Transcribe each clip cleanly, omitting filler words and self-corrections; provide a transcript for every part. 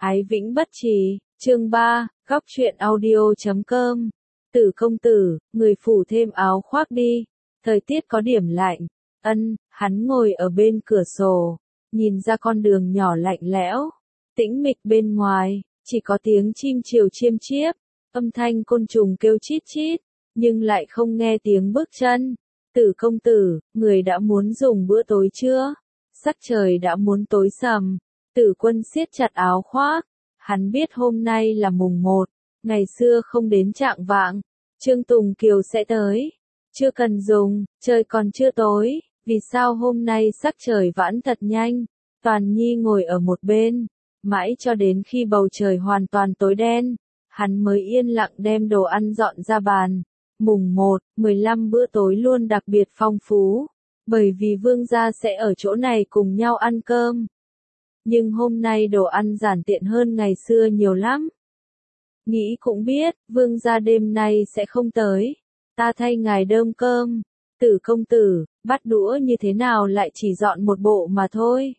Ái Vĩnh Bất Trì, chương 3, góc truyện audio.com. Tử công tử, người phủ thêm áo khoác đi, thời tiết có điểm lạnh. Hắn ngồi ở bên cửa sổ, nhìn ra con đường nhỏ lạnh lẽo, tĩnh mịch bên ngoài, chỉ có tiếng chim chiều chiêm chiếp, âm thanh côn trùng kêu chít chít, nhưng lại không nghe tiếng bước chân. Tử công tử, người đã muốn dùng bữa tối chưa? Sắc trời đã muốn tối sầm. Tử Quân siết chặt áo khoác, hắn biết hôm nay là mùng 1, ngày xưa không đến chạng vạng, Trương Tùng Kiều sẽ tới. Chưa cần dùng, trời còn chưa tối, vì sao hôm nay sắc trời vãn thật nhanh? Toàn Nhi ngồi ở một bên, mãi cho đến khi bầu trời hoàn toàn tối đen, hắn mới yên lặng đem đồ ăn dọn ra bàn. Mùng 1, 15 bữa tối luôn đặc biệt phong phú, bởi vì vương gia sẽ ở chỗ này cùng nhau ăn cơm. Nhưng hôm nay đồ ăn giản tiện hơn ngày xưa nhiều lắm. Nghĩ cũng biết, vương gia đêm nay sẽ không tới. Ta thay ngài đơm cơm. Tử công tử, bắt đũa như thế nào lại chỉ dọn một bộ mà thôi.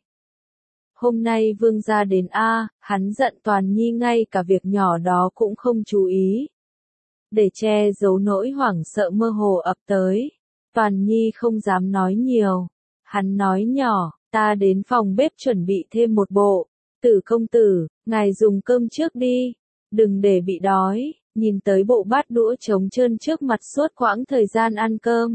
Hôm nay vương gia đến hắn giận Toàn Nhi ngay cả việc nhỏ đó cũng không chú ý. Để che giấu nỗi hoảng sợ mơ hồ ập tới, Toàn Nhi không dám nói nhiều. Hắn nói nhỏ, ta đến phòng bếp chuẩn bị thêm một bộ. Tử công tử, ngài dùng cơm trước đi, đừng để bị đói. Nhìn tới bộ bát đũa trống trơn trước mặt suốt quãng thời gian ăn cơm,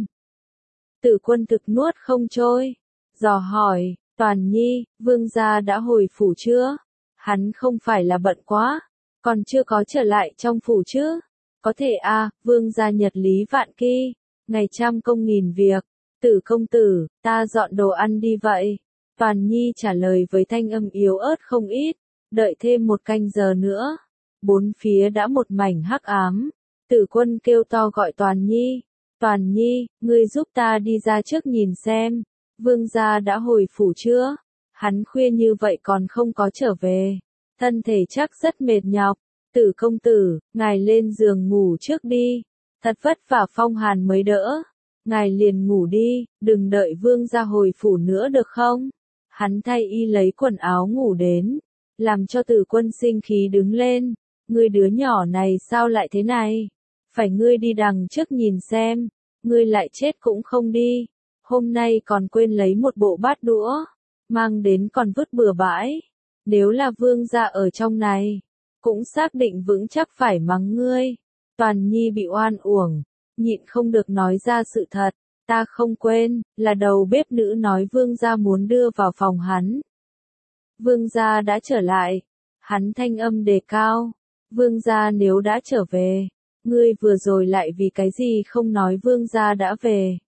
Tử Quân thực nuốt không trôi, dò hỏi, Toàn Nhi, vương gia đã hồi phủ chưa? Hắn không phải là bận quá, còn chưa có trở lại trong phủ chứ? Có thể vương gia nhật lý vạn kỳ, ngày trăm công nghìn việc. Tử công tử, ta dọn đồ ăn đi vậy. Toàn Nhi trả lời với thanh âm yếu ớt không ít, đợi thêm một canh giờ nữa. Bốn phía đã một mảnh hắc ám. Tử Quân kêu to gọi Toàn Nhi. Toàn Nhi, ngươi giúp ta đi ra trước nhìn xem, vương gia đã hồi phủ chưa? Hắn khuya như vậy còn không có trở về, thân thể chắc rất mệt nhọc. Tử công tử, ngài lên giường ngủ trước đi, thật vất vả phong hàn mới đỡ. Ngài liền ngủ đi, đừng đợi vương gia hồi phủ nữa được không? Hắn thay y lấy quần áo ngủ đến, làm cho Tử Quân sinh khí đứng lên. Ngươi đứa nhỏ này sao lại thế này? Phải ngươi đi đằng trước nhìn xem, ngươi lại chết cũng không đi. Hôm nay còn quên lấy một bộ bát đũa, mang đến còn vứt bừa bãi. Nếu là vương gia ở trong này, cũng xác định vững chắc phải mắng ngươi. Toàn Nhi bị oan uổng, nhịn không được nói ra sự thật. Ta không quên, là đầu bếp nữ nói vương gia muốn đưa vào phòng hắn. Vương gia đã trở lại. Hắn thanh âm đề cao. Vương gia nếu đã trở về, ngươi vừa rồi lại vì cái gì không nói vương gia đã về?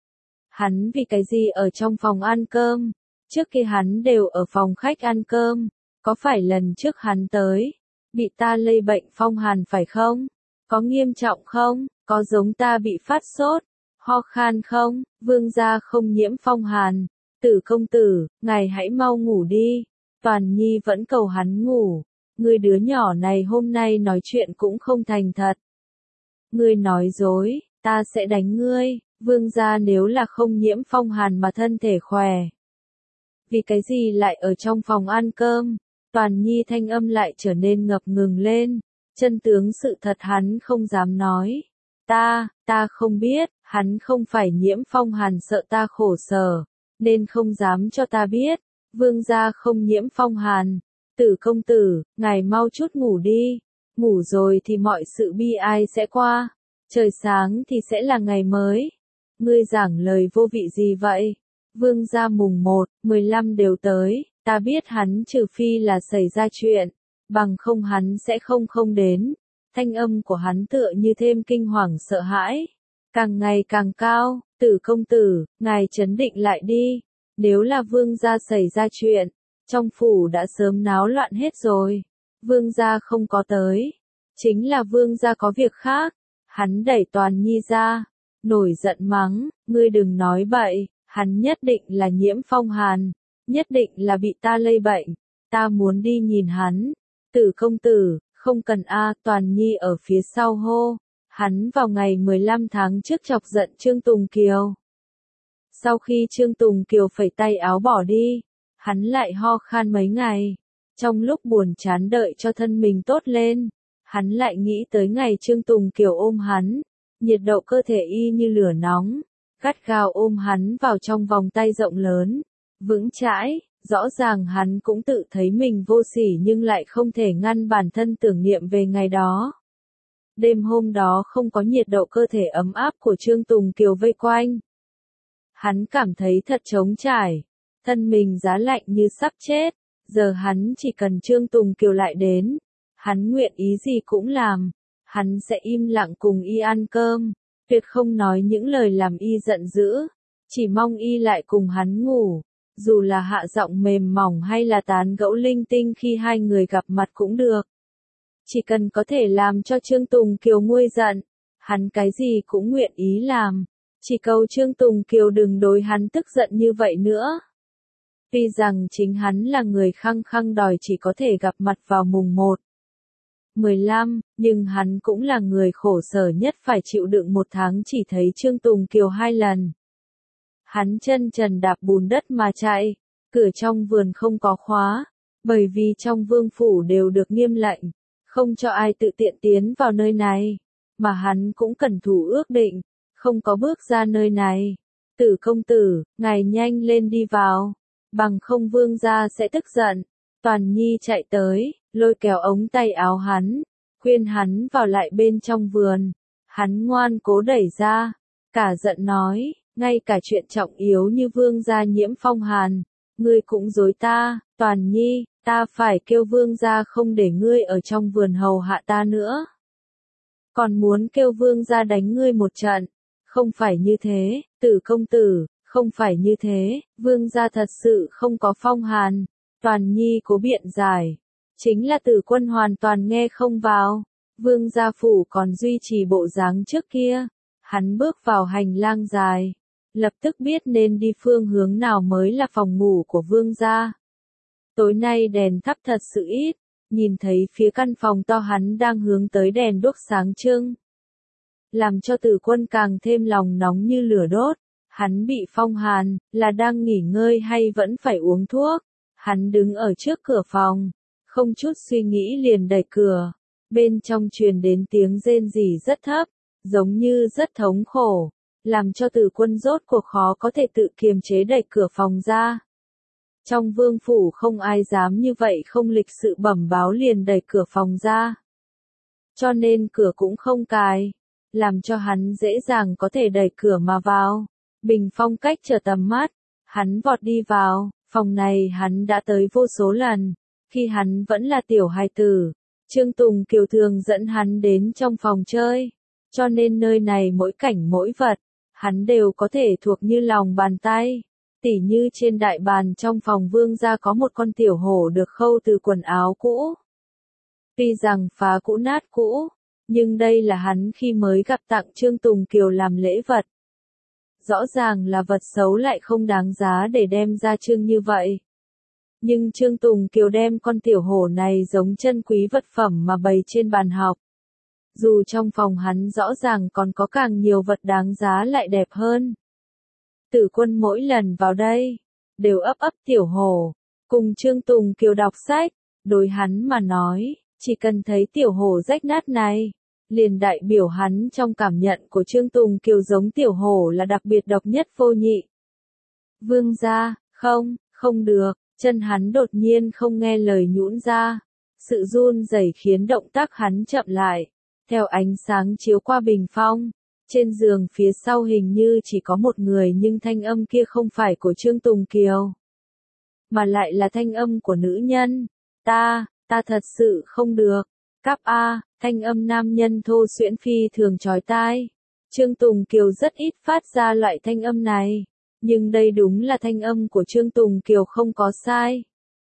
Hắn vì cái gì ở trong phòng ăn cơm? Trước kia hắn đều ở phòng khách ăn cơm. Có phải lần trước hắn tới, bị ta lây bệnh phong hàn phải không? Có nghiêm trọng không? Có giống ta bị phát sốt, ho khan không? Vương gia không nhiễm phong hàn. Tử công tử, ngài hãy mau ngủ đi. Toàn Nhi vẫn cầu hắn ngủ. Ngươi đứa nhỏ này hôm nay nói chuyện cũng không thành thật. Ngươi nói dối, ta sẽ đánh ngươi. Vương gia nếu là không nhiễm phong hàn mà thân thể khỏe, vì cái gì lại ở trong phòng ăn cơm? Toàn Nhi thanh âm lại trở nên ngập ngừng lên. Chân tướng sự thật hắn không dám nói. Ta không biết, hắn không phải nhiễm phong hàn sợ ta khổ sở, nên không dám cho ta biết. Vương gia không nhiễm phong hàn. Tử công tử, ngài mau chút ngủ đi. Ngủ rồi thì mọi sự bi ai sẽ qua. Trời sáng thì sẽ là ngày mới. Ngươi giảng lời vô vị gì vậy? Vương gia mùng 1, 15 đều tới. Ta biết hắn trừ phi là xảy ra chuyện, bằng không hắn sẽ không đến. Thanh âm của hắn tựa như thêm kinh hoàng sợ hãi, càng ngày càng cao. Tử công tử, ngài trấn định lại đi. Nếu là vương gia xảy ra chuyện, trong phủ đã sớm náo loạn hết rồi. Vương gia không có tới, chính là vương gia có việc khác. Hắn đẩy Toàn Nhi ra, nổi giận mắng, ngươi đừng nói bậy, hắn nhất định là nhiễm phong hàn, nhất định là bị ta lây bệnh, ta muốn đi nhìn hắn. Tử công tử, không cần Toàn Nhi ở phía sau hô. Hắn vào ngày 15 tháng trước chọc giận Trương Tùng Kiều. Sau khi Trương Tùng Kiều phẩy tay áo bỏ đi, hắn lại ho khan mấy ngày. Trong lúc buồn chán đợi cho thân mình tốt lên, hắn lại nghĩ tới ngày Trương Tùng Kiều ôm hắn, nhiệt độ cơ thể y như lửa nóng, gắt gao ôm hắn vào trong vòng tay rộng lớn, vững chãi, rõ ràng hắn cũng tự thấy mình vô sỉ nhưng lại không thể ngăn bản thân tưởng niệm về ngày đó. Đêm hôm đó không có nhiệt độ cơ thể ấm áp của Trương Tùng Kiều vây quanh. Hắn cảm thấy thật trống trải, thân mình giá lạnh như sắp chết, giờ hắn chỉ cần Trương Tùng Kiều lại đến, hắn nguyện ý gì cũng làm, hắn sẽ im lặng cùng y ăn cơm, tuyệt không nói những lời làm y giận dữ, chỉ mong y lại cùng hắn ngủ, dù là hạ giọng mềm mỏng hay là tán gẫu linh tinh khi hai người gặp mặt cũng được. Chỉ cần có thể làm cho Trương Tùng Kiều nguôi giận, hắn cái gì cũng nguyện ý làm, chỉ cầu Trương Tùng Kiều đừng đối hắn tức giận như vậy nữa. Tuy rằng chính hắn là người khăng khăng đòi chỉ có thể gặp mặt vào mùng 1/15, nhưng hắn cũng là người khổ sở nhất phải chịu đựng một tháng chỉ thấy Trương Tùng Kiều 2 lần. Hắn chân trần đạp bùn đất mà chạy, cửa trong vườn không có khóa, bởi vì trong vương phủ đều được nghiêm lệnh, không cho ai tự tiện tiến vào nơi này, mà hắn cũng cẩn thủ ước định, không có bước ra nơi này. Tử công tử, ngài nhanh lên đi vào, bằng không vương gia sẽ tức giận. Toàn Nhi chạy tới, lôi kéo ống tay áo hắn, khuyên hắn vào lại bên trong vườn. Hắn ngoan cố đẩy ra, cả giận nói, ngay cả chuyện trọng yếu như vương gia nhiễm phong hàn, ngươi cũng dối ta. Toàn Nhi, ta phải kêu vương gia không để ngươi ở trong vườn hầu hạ ta nữa. Còn muốn kêu vương gia đánh ngươi một trận. Không phải như thế, Tử công tử, không phải như thế, vương gia thật sự không có phong hàn. Toàn Nhi cố biện giải, chính là Tử quân hoàn toàn nghe không vào. Vương gia phủ còn duy trì bộ dáng trước kia. Hắn bước vào hành lang dài, lập tức biết nên đi phương hướng nào mới là phòng ngủ của vương gia. Tối nay đèn thắp thật sự ít, nhìn thấy phía căn phòng to hắn đang hướng tới đèn đuốc sáng trưng. Làm cho Tử quân càng thêm lòng nóng như lửa đốt, hắn bị phong hàn, là đang nghỉ ngơi hay vẫn phải uống thuốc. Hắn đứng ở trước cửa phòng, không chút suy nghĩ liền đẩy cửa, bên trong truyền đến tiếng rên rỉ rất thấp, giống như rất thống khổ, làm cho Tử quân rốt cuộc khó có thể tự kiềm chế đẩy cửa phòng ra. Trong vương phủ không ai dám như vậy không lịch sự bẩm báo liền đẩy cửa phòng ra. Cho nên cửa cũng không cài, làm cho hắn dễ dàng có thể đẩy cửa mà vào. Bình phong cách trở tầm mắt, hắn vọt đi vào, phòng này hắn đã tới vô số lần, khi hắn vẫn là tiểu hài tử. Trương Tùng Kiều thường dẫn hắn đến trong phòng chơi, cho nên nơi này mỗi cảnh mỗi vật, hắn đều có thể thuộc như lòng bàn tay. Tỉ như trên đại bàn trong phòng vương gia có một con tiểu hổ được khâu từ quần áo cũ. Tuy rằng phá cũ nát cũ, nhưng đây là hắn khi mới gặp tặng Trương Tùng Kiều làm lễ vật. Rõ ràng là vật xấu lại không đáng giá để đem ra trưng như vậy. Nhưng Trương Tùng Kiều đem con tiểu hổ này giống chân quý vật phẩm mà bày trên bàn học. Dù trong phòng hắn rõ ràng còn có càng nhiều vật đáng giá lại đẹp hơn. Tử quân mỗi lần vào đây, đều ấp ấp tiểu hổ, cùng Trương Tùng Kiều đọc sách, đối hắn mà nói, chỉ cần thấy tiểu hổ rách nát này, liền đại biểu hắn trong cảm nhận của Trương Tùng Kiều giống tiểu hổ là đặc biệt độc nhất vô nhị. Vương gia, không được, chân hắn đột nhiên không nghe lời nhũn ra, sự run rẩy khiến động tác hắn chậm lại, theo ánh sáng chiếu qua bình phong. Trên giường phía sau hình như chỉ có một người nhưng thanh âm kia không phải của Trương Tùng Kiều, mà lại là thanh âm của nữ nhân. Ta thật sự không được. Cáp a, thanh âm nam nhân thô xuyễn phi thường chói tai. Trương Tùng Kiều rất ít phát ra loại thanh âm này, nhưng đây đúng là thanh âm của Trương Tùng Kiều không có sai.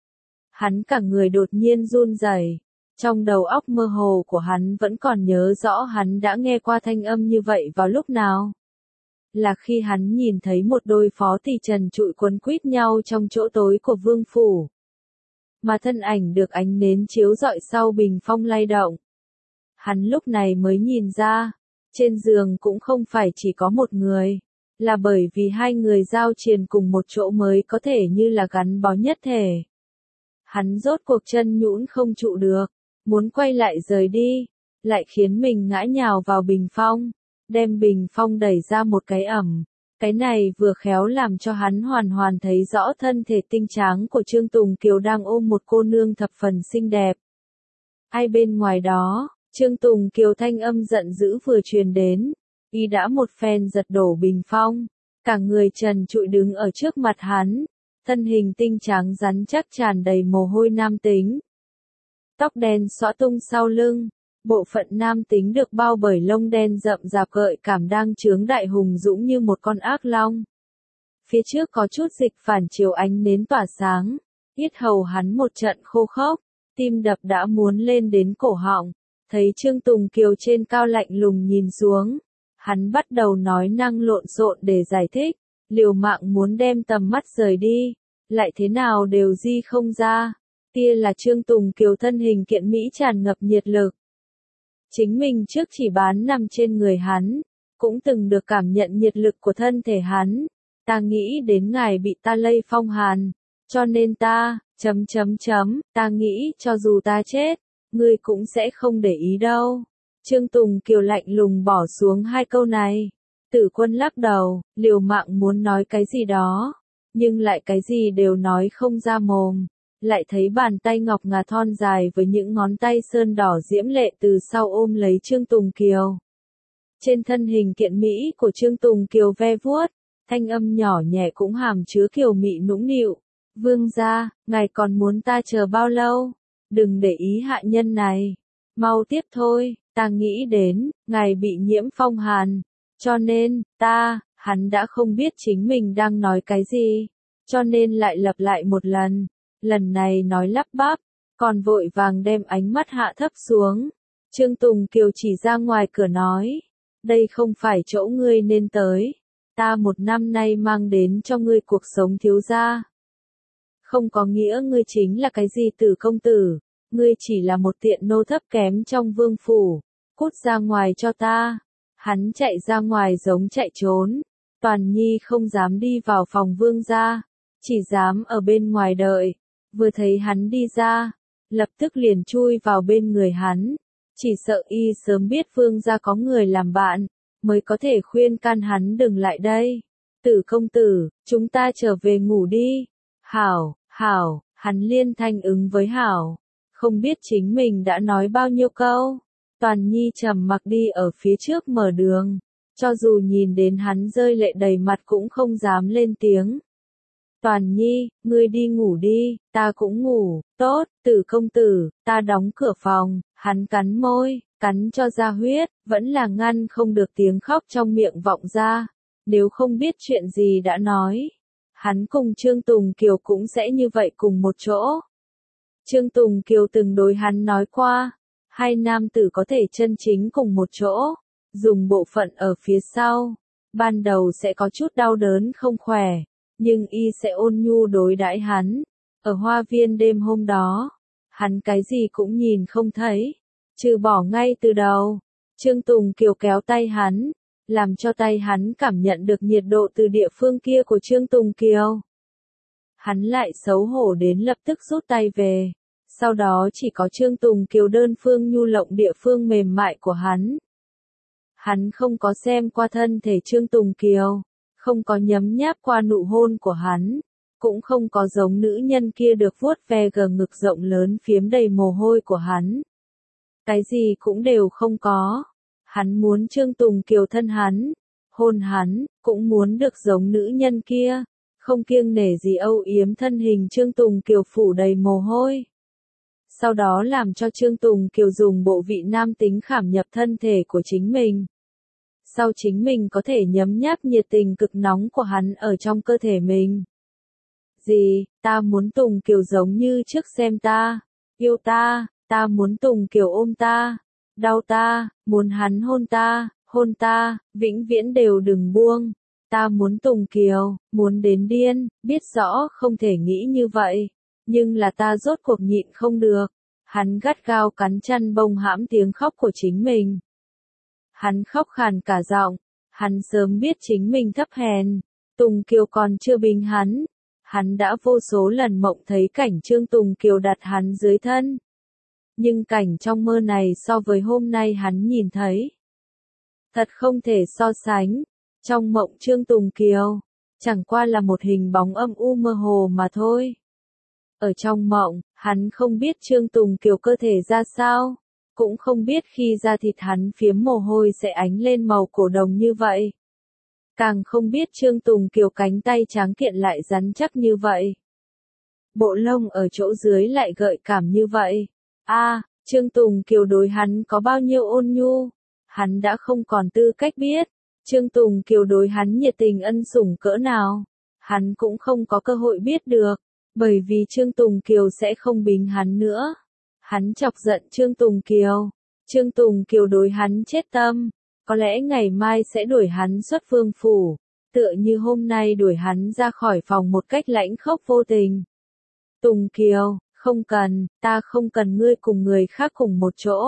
Hắn cả người đột nhiên run rẩy. Trong đầu óc mơ hồ của hắn vẫn còn nhớ rõ hắn đã nghe qua thanh âm như vậy vào lúc nào. Là khi hắn nhìn thấy một đôi phó tỳ trần trụi quấn quýt nhau trong chỗ tối của vương phủ. Mà thân ảnh được ánh nến chiếu rọi sau bình phong lay động. Hắn lúc này mới nhìn ra, trên giường cũng không phải chỉ có một người, là bởi vì hai người giao triền cùng một chỗ mới có thể như là gắn bó nhất thể. Hắn rốt cuộc chân nhũn không trụ được, muốn quay lại rời đi, lại khiến mình ngã nhào vào bình phong, đem bình phong đẩy ra một cái ẩm. Cái này vừa khéo làm cho hắn hoàn hoàn thấy rõ thân thể tinh tráng của Trương Tùng Kiều đang ôm một cô nương thập phần xinh đẹp. Ai bên ngoài đó, Trương Tùng Kiều thanh âm giận dữ vừa truyền đến, y đã một phen giật đổ bình phong, cả người trần trụi đứng ở trước mặt hắn, thân hình tinh tráng rắn chắc tràn đầy mồ hôi nam tính. Tóc đen xõa tung sau lưng, bộ phận nam tính được bao bởi lông đen rậm rạp gợi cảm đang chướng đại hùng dũng như một con ác long. Phía trước có chút dịch phản chiếu ánh nến tỏa sáng, yết hầu hắn một trận khô khốc, tim đập đã muốn lên đến cổ họng, thấy Trương Tùng Kiều trên cao lạnh lùng nhìn xuống, hắn bắt đầu nói năng lộn xộn để giải thích, liều mạng muốn đem tầm mắt rời đi, lại thế nào đều di không ra. Kia là Trương Tùng Kiều thân hình kiện mỹ tràn ngập nhiệt lực. Chính mình trước chỉ bán nằm trên người hắn, cũng từng được cảm nhận nhiệt lực của thân thể hắn. Ta nghĩ đến ngài bị ta lây phong hàn, cho nên ta, ta nghĩ cho dù ta chết, ngươi cũng sẽ không để ý đâu. Trương Tùng Kiều lạnh lùng bỏ xuống hai câu này. Tử Quân lắc đầu, liều mạng muốn nói cái gì đó, nhưng lại cái gì đều nói không ra mồm. Lại thấy bàn tay ngọc ngà thon dài với những ngón tay sơn đỏ diễm lệ từ sau ôm lấy Trương Tùng Kiều. Trên thân hình kiện mỹ của Trương Tùng Kiều ve vuốt, thanh âm nhỏ nhẹ cũng hàm chứa kiều mị nũng nịu. Vương gia, ngài còn muốn ta chờ bao lâu? Đừng để ý hạ nhân này. Mau tiếp thôi, ta nghĩ đến, ngài bị nhiễm phong hàn. Cho nên, hắn đã không biết chính mình đang nói cái gì. Cho nên lại lặp lại một lần. Lần này nói lắp bắp, còn vội vàng đem ánh mắt hạ thấp xuống. Trương Tùng Kiều chỉ ra ngoài cửa nói, đây không phải chỗ ngươi nên tới. Ta một năm nay mang đến cho ngươi cuộc sống thiếu gia. Không có nghĩa ngươi chính là cái gì Tử công tử, ngươi chỉ là một tiện nô thấp kém trong vương phủ. Cút ra ngoài cho ta. Hắn chạy ra ngoài giống chạy trốn. Toàn Nhi không dám đi vào phòng vương gia, chỉ dám ở bên ngoài đợi. Vừa thấy hắn đi ra, lập tức liền chui vào bên người hắn, chỉ sợ y sớm biết vương gia có người làm bạn, mới có thể khuyên can hắn đừng lại đây. Tử công tử, chúng ta trở về ngủ đi. Hảo, hắn liên thanh ứng với hảo, không biết chính mình đã nói bao nhiêu câu. Toàn Nhi trầm mặc đi ở phía trước mở đường, cho dù nhìn đến hắn rơi lệ đầy mặt cũng không dám lên tiếng. Toàn Nhi, ngươi đi ngủ đi, ta cũng ngủ. Tốt, Tử công tử, ta đóng cửa phòng. Hắn cắn môi, cắn cho ra huyết, vẫn là ngăn không được tiếng khóc trong miệng vọng ra. Nếu không biết chuyện gì đã nói, hắn cùng Trương Tùng Kiều cũng sẽ như vậy cùng một chỗ. Trương Tùng Kiều từng đối hắn nói qua, hai nam tử có thể chân chính cùng một chỗ, dùng bộ phận ở phía sau. Ban đầu sẽ có chút đau đớn không khỏe, nhưng y sẽ ôn nhu đối đãi hắn. Ở hoa viên đêm hôm đó, hắn cái gì cũng nhìn không thấy, trừ bỏ ngay từ đầu. Trương Tùng Kiều kéo tay hắn, làm cho tay hắn cảm nhận được nhiệt độ từ địa phương kia của Trương Tùng Kiều. Hắn lại xấu hổ đến lập tức rút tay về, sau đó chỉ có Trương Tùng Kiều đơn phương nhu lộng địa phương mềm mại của hắn. Hắn không có xem qua thân thể Trương Tùng Kiều, không có nhấm nháp qua nụ hôn của hắn, cũng không có giống nữ nhân kia được vuốt ve gờ ngực rộng lớn phiếm đầy mồ hôi của hắn. Cái gì cũng đều không có. Hắn muốn Trương Tùng Kiều thân hắn, hôn hắn, cũng muốn được giống nữ nhân kia, không kiêng nể gì âu yếm thân hình Trương Tùng Kiều phủ đầy mồ hôi. Sau đó làm cho Trương Tùng Kiều dùng bộ vị nam tính khảm nhập thân thể của chính mình. Sau chính mình có thể nhấm nháp nhiệt tình cực nóng của hắn ở trong cơ thể mình. Gì, ta muốn Tùng Kiều giống như trước xem ta, yêu ta muốn Tùng Kiều ôm ta, đau ta, muốn hắn hôn ta, vĩnh viễn đều đừng buông. Ta muốn Tùng Kiều, muốn đến điên, biết rõ không thể nghĩ như vậy, nhưng là ta rốt cuộc nhịn không được. Hắn gắt gao cắn chăn bông hãm tiếng khóc của chính mình. Hắn khóc khàn cả giọng, hắn sớm biết chính mình thấp hèn, Tùng Kiều còn chưa bình hắn. Hắn đã vô số lần mộng thấy cảnh Trương Tùng Kiều đặt hắn dưới thân. Nhưng cảnh trong mơ này so với hôm nay hắn nhìn thấy, thật không thể so sánh. Trong mộng Trương Tùng Kiều, chẳng qua là một hình bóng âm u mơ hồ mà thôi. Ở trong mộng, hắn không biết Trương Tùng Kiều cơ thể ra sao, cũng không biết khi da thịt hắn phiếm mồ hôi sẽ ánh lên màu cổ đồng như vậy. Càng không biết Trương Tùng Kiều cánh tay tráng kiện lại rắn chắc như vậy. Bộ lông ở chỗ dưới lại gợi cảm như vậy. Trương Tùng Kiều đối hắn có bao nhiêu ôn nhu, hắn đã không còn tư cách biết. Trương Tùng Kiều đối hắn nhiệt tình ân sủng cỡ nào, hắn cũng không có cơ hội biết được, bởi vì Trương Tùng Kiều sẽ không bính hắn nữa. Hắn chọc giận Trương Tùng Kiều, Trương Tùng Kiều đối hắn chết tâm, có lẽ ngày mai sẽ đuổi hắn xuất vương phủ, tựa như hôm nay đuổi hắn ra khỏi phòng một cách lãnh khốc vô tình. Tùng Kiều, không cần, ta không cần ngươi cùng người khác cùng một chỗ,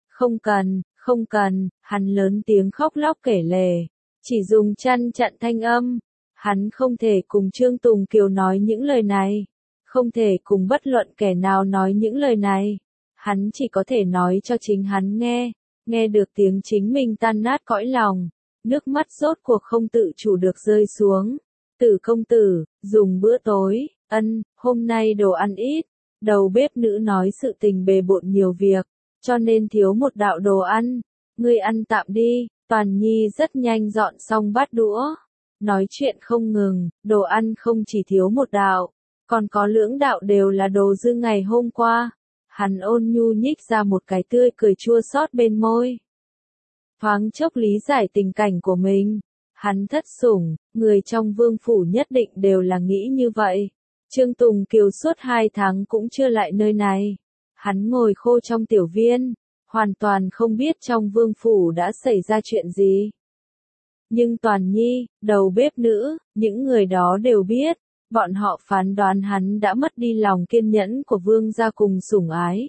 không cần, hắn lớn tiếng khóc lóc kể lể, chỉ dùng chăn chặn thanh âm, hắn không thể cùng Trương Tùng Kiều nói những lời này, không thể cùng bất luận kẻ nào nói những lời này, hắn chỉ có thể nói cho chính hắn nghe được tiếng chính mình tan nát cõi lòng, nước mắt rốt cuộc không tự chủ được rơi xuống. Tử công tử, dùng bữa tối, hôm nay đồ ăn ít, đầu bếp nữ nói sự tình bề bộn nhiều việc, cho nên thiếu một đạo đồ ăn, ngươi ăn tạm đi. Toàn Nhi rất nhanh dọn xong bát đũa, nói chuyện không ngừng, đồ ăn không chỉ thiếu một đạo, còn có lưỡng đạo đều là đồ dư ngày hôm qua. Hắn ôn nhu nhích ra một cái tươi cười chua xót bên môi. Thoáng chốc lý giải tình cảnh của mình, hắn thất sủng, người trong vương phủ nhất định đều là nghĩ như vậy. Trương Tùng Kiều suốt 2 tháng cũng chưa lại nơi này, hắn ngồi khô trong tiểu viên, hoàn toàn không biết trong vương phủ đã xảy ra chuyện gì. Nhưng Toàn Nhi, đầu bếp nữ, những người đó đều biết, bọn họ phán đoán hắn đã mất đi lòng kiên nhẫn của vương gia cùng sủng ái.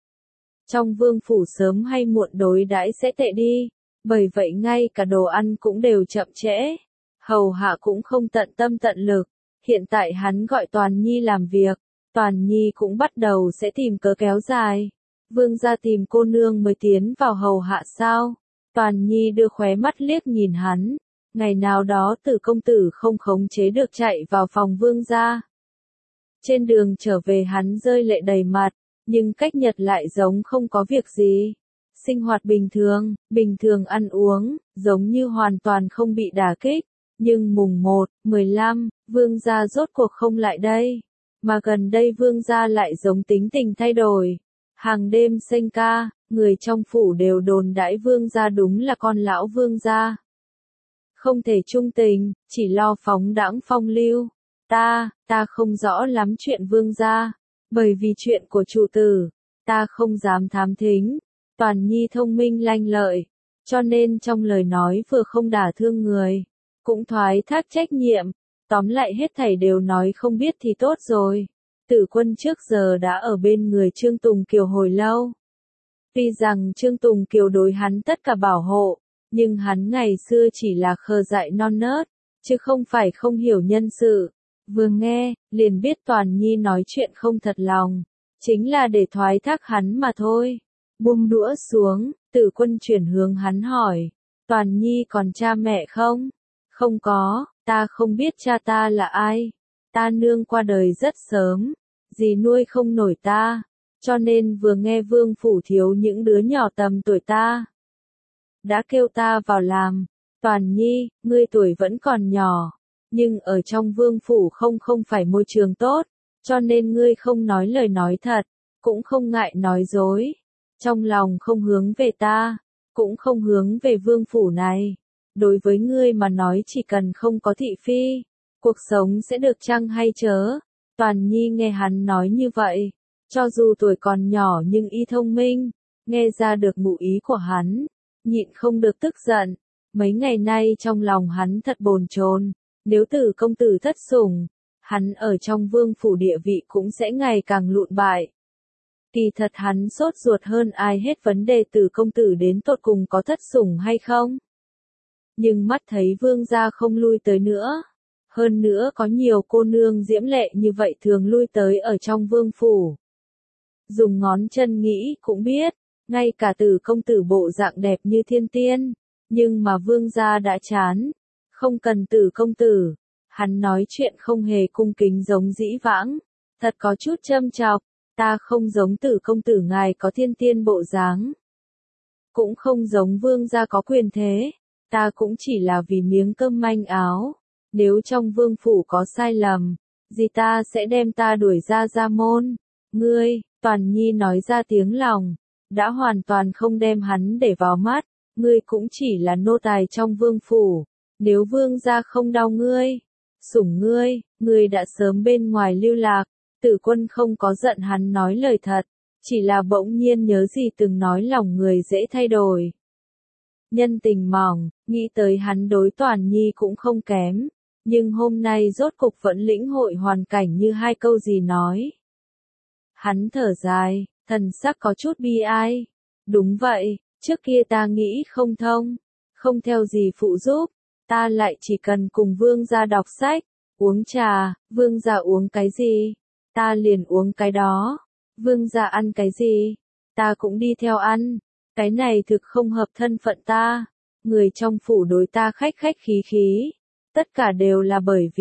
Trong vương phủ sớm hay muộn đối đãi sẽ tệ đi, bởi vậy ngay cả đồ ăn cũng đều chậm trễ, hầu hạ cũng không tận tâm tận lực. Hiện tại hắn gọi Toàn Nhi làm việc, Toàn Nhi cũng bắt đầu sẽ tìm cớ kéo dài. Vương gia tìm cô nương mới tiến vào hầu hạ sao? Toàn Nhi đưa khóe mắt liếc nhìn hắn. Ngày nào đó Tử công tử không khống chế được chạy vào phòng vương gia. Trên đường trở về hắn rơi lệ đầy mặt, nhưng cách nhật lại giống không có việc gì. Sinh hoạt bình thường ăn uống, giống như hoàn toàn không bị đả kích. Nhưng mùng 1, 15, vương gia rốt cuộc không lại đây. Mà gần đây vương gia lại giống tính tình thay đổi. Hàng đêm sênh ca, người trong phủ đều đồn đãi vương gia đúng là con lão vương gia. Không thể trung tình, chỉ lo phóng đãng phong lưu. Ta không rõ lắm chuyện vương gia, bởi vì chuyện của chủ tử, ta không dám thám thính. Toàn Nhi thông minh lanh lợi, cho nên trong lời nói vừa không đả thương người, cũng thoái thác trách nhiệm, tóm lại hết thảy đều nói không biết thì tốt rồi. Tử Quân trước giờ đã ở bên người Trương Tùng Kiều hồi lâu. Tuy rằng Trương Tùng Kiều đối hắn tất cả bảo hộ, nhưng hắn ngày xưa chỉ là khờ dại non nớt, chứ không phải không hiểu nhân sự. Vừa nghe, liền biết Toàn Nhi nói chuyện không thật lòng, chính là để thoái thác hắn mà thôi. Buông đũa xuống, Tử Quân chuyển hướng hắn hỏi, Toàn Nhi còn cha mẹ không? Không có, ta không biết cha ta là ai. Ta nương qua đời rất sớm, dì nuôi không nổi ta, cho nên vừa nghe vương phủ thiếu những đứa nhỏ tầm tuổi ta, đã kêu ta vào làm. Toàn Nhi, ngươi tuổi vẫn còn nhỏ, nhưng ở trong vương phủ không phải môi trường tốt, cho nên ngươi không nói lời nói thật, cũng không ngại nói dối. Trong lòng không hướng về ta, cũng không hướng về vương phủ này. Đối với ngươi mà nói chỉ cần không có thị phi, cuộc sống sẽ được chăng hay chớ? Toàn Nhi nghe hắn nói như vậy, cho dù tuổi còn nhỏ nhưng y thông minh, nghe ra được ngụ ý của hắn, nhịn không được tức giận. Mấy ngày nay trong lòng hắn thật bồn chồn, nếu Tử công tử thất sủng, hắn ở trong vương phủ địa vị cũng sẽ ngày càng lụn bại. Kỳ thật hắn sốt ruột hơn ai hết vấn đề Tử công tử đến tột cùng có thất sủng hay không. Nhưng mắt thấy vương gia không lui tới nữa, Hơn nữa có nhiều cô nương diễm lệ như vậy thường lui tới ở trong vương phủ. Dùng ngón chân nghĩ cũng biết, ngay cả Tử công tử bộ dạng đẹp như thiên tiên, nhưng mà vương gia đã chán, không cần Tử công tử. Hắn nói chuyện không hề cung kính giống dĩ vãng, thật có chút châm chọc, ta không giống Tử công tử ngài có thiên tiên bộ dáng, cũng không giống vương gia có quyền thế, ta cũng chỉ là vì miếng cơm manh áo, nếu trong vương phủ có sai lầm, gì ta sẽ đem ta đuổi ra gia môn. Ngươi, Toàn Nhi nói ra tiếng lòng, đã hoàn toàn không đem hắn để vào mắt, ngươi cũng chỉ là nô tài trong vương phủ, nếu vương gia không đau ngươi, sủng ngươi, ngươi đã sớm bên ngoài lưu lạc. Tử Quân không có giận hắn nói lời thật, chỉ là bỗng nhiên nhớ gì từng nói lòng người dễ thay đổi. Nhân tình mỏng, nghĩ tới hắn đối Toàn Nhi cũng không kém, nhưng hôm nay rốt cục vẫn lĩnh hội hoàn cảnh như hai câu gì nói. Hắn thở dài, thần sắc có chút bi ai. Đúng vậy, trước kia ta nghĩ không thông, không theo gì phụ giúp, ta lại chỉ cần cùng vương gia đọc sách, uống trà, vương gia uống cái gì, ta liền uống cái đó, vương gia ăn cái gì, ta cũng đi theo ăn, cái này thực không hợp thân phận ta, người trong phủ đối ta khách khách khí khí, tất cả đều là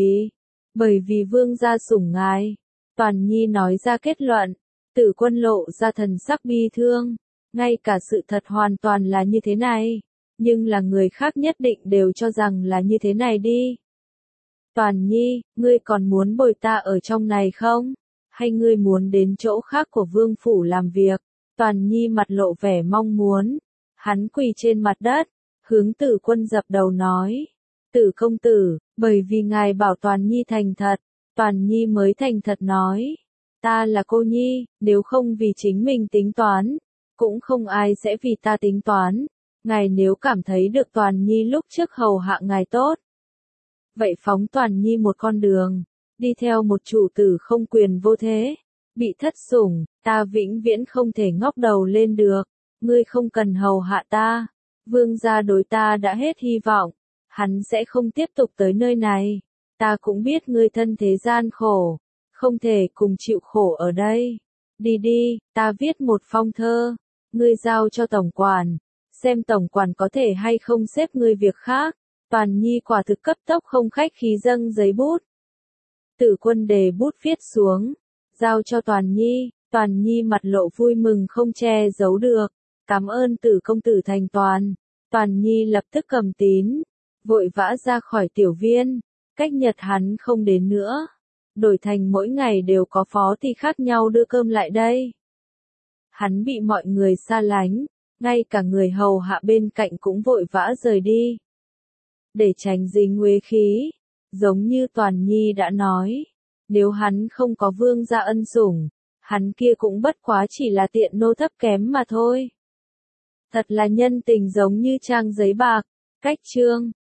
bởi vì vương gia sủng ngài. Toàn Nhi nói ra kết luận, Tử Quân lộ ra thần sắc bi thương, ngay cả sự thật hoàn toàn là như thế này, nhưng là người khác nhất định đều cho rằng là như thế này đi. Toàn Nhi, ngươi còn muốn bồi ta ở trong này không? Hay ngươi muốn đến chỗ khác của vương phủ làm việc? Toàn Nhi mặt lộ vẻ mong muốn, hắn quỳ trên mặt đất, hướng Tử Quân dập đầu nói, Tử công tử, bởi vì ngài bảo Toàn Nhi thành thật, Toàn Nhi mới thành thật nói, ta là cô nhi, nếu không vì chính mình tính toán, cũng không ai sẽ vì ta tính toán, ngài nếu cảm thấy được Toàn Nhi lúc trước hầu hạ ngài tốt, vậy phóng Toàn Nhi một con đường, đi theo một chủ tử không quyền vô thế, bị thất sủng, ta vĩnh viễn không thể ngóc đầu lên được, ngươi không cần hầu hạ ta, vương gia đối ta đã hết hy vọng, hắn sẽ không tiếp tục tới nơi này, ta cũng biết ngươi thân thế gian khổ, không thể cùng chịu khổ ở đây, đi đi, ta viết một phong thơ, ngươi giao cho tổng quản, xem tổng quản có thể hay không xếp ngươi việc khác. Toàn Nhi quả thực cấp tốc không khách khí dâng giấy bút. Tử Quân đề bút viết xuống, giao cho Toàn Nhi mặt lộ vui mừng không che giấu được, cảm ơn Tử công tử thành toàn. Toàn Nhi lập tức cầm tín, vội vã ra khỏi tiểu viên, cách nhật hắn không đến nữa, đổi thành mỗi ngày đều có phó thì khác nhau đưa cơm lại đây. Hắn bị mọi người xa lánh, ngay cả người hầu hạ bên cạnh cũng vội vã rời đi. Để tránh dính uế khí, giống như Toàn Nhi đã nói, nếu hắn không có vương gia ân sủng, hắn kia cũng bất quá chỉ là tiện nô thấp kém mà thôi. Thật là nhân tình giống như trang giấy bạc, cách chương.